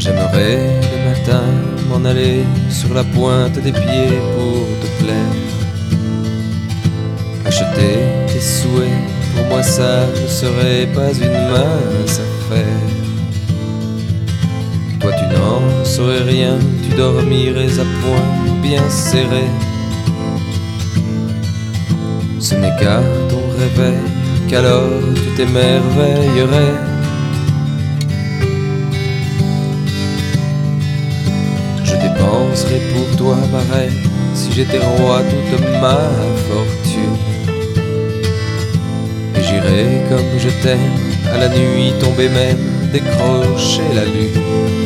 J'aimerais le matin m'en aller sur la pointe des pieds pour te plaire. Acheter tes souhaits, pour moi ça ne serait pas une mince affaire. Toi tu n'en saurais rien, tu dormirais à poing bien serré. Ce n'est qu'à ton réveil qu'alors tu t'émerveillerais. Je dépenserais pour toi pareil si j'étais roi toute ma fortune. Et j'irais comme je t'aime à la nuit tombée même décrocher la lune.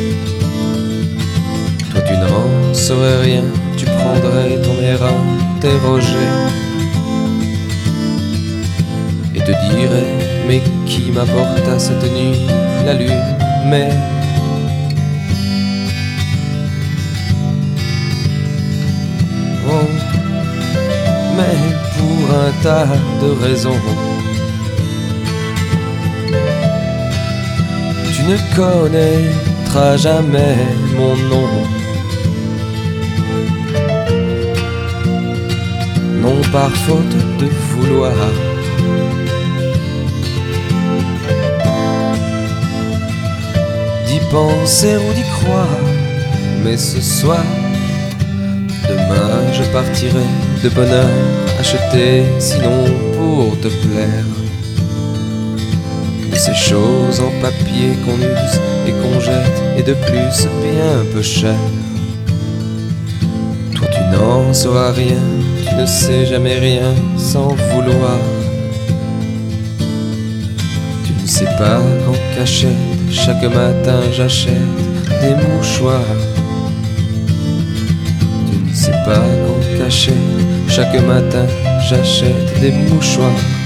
Toi tu n'en saurais rien, tu prendrais ton air interrogé et te dirais mais qui m'apporta cette nuit la lune? Mais pour un tas de raisons, tu ne connaîtras jamais mon nom. Non par faute de vouloir, d'y penser ou d'y croire, mais ce soir, demain je partirai de bonne heure acheter, sinon pour te plaire. De ces choses en papier qu'on use et qu'on jette, et de plus bien peu cher. Toi tu n'en sauras rien, tu ne sais jamais rien sans vouloir. Tu ne sais pas qu'en cachette, chaque matin j'achète des mouchoirs. Tu ne sais pas qu'en cachette, chaque matin j'achète des mouchoirs.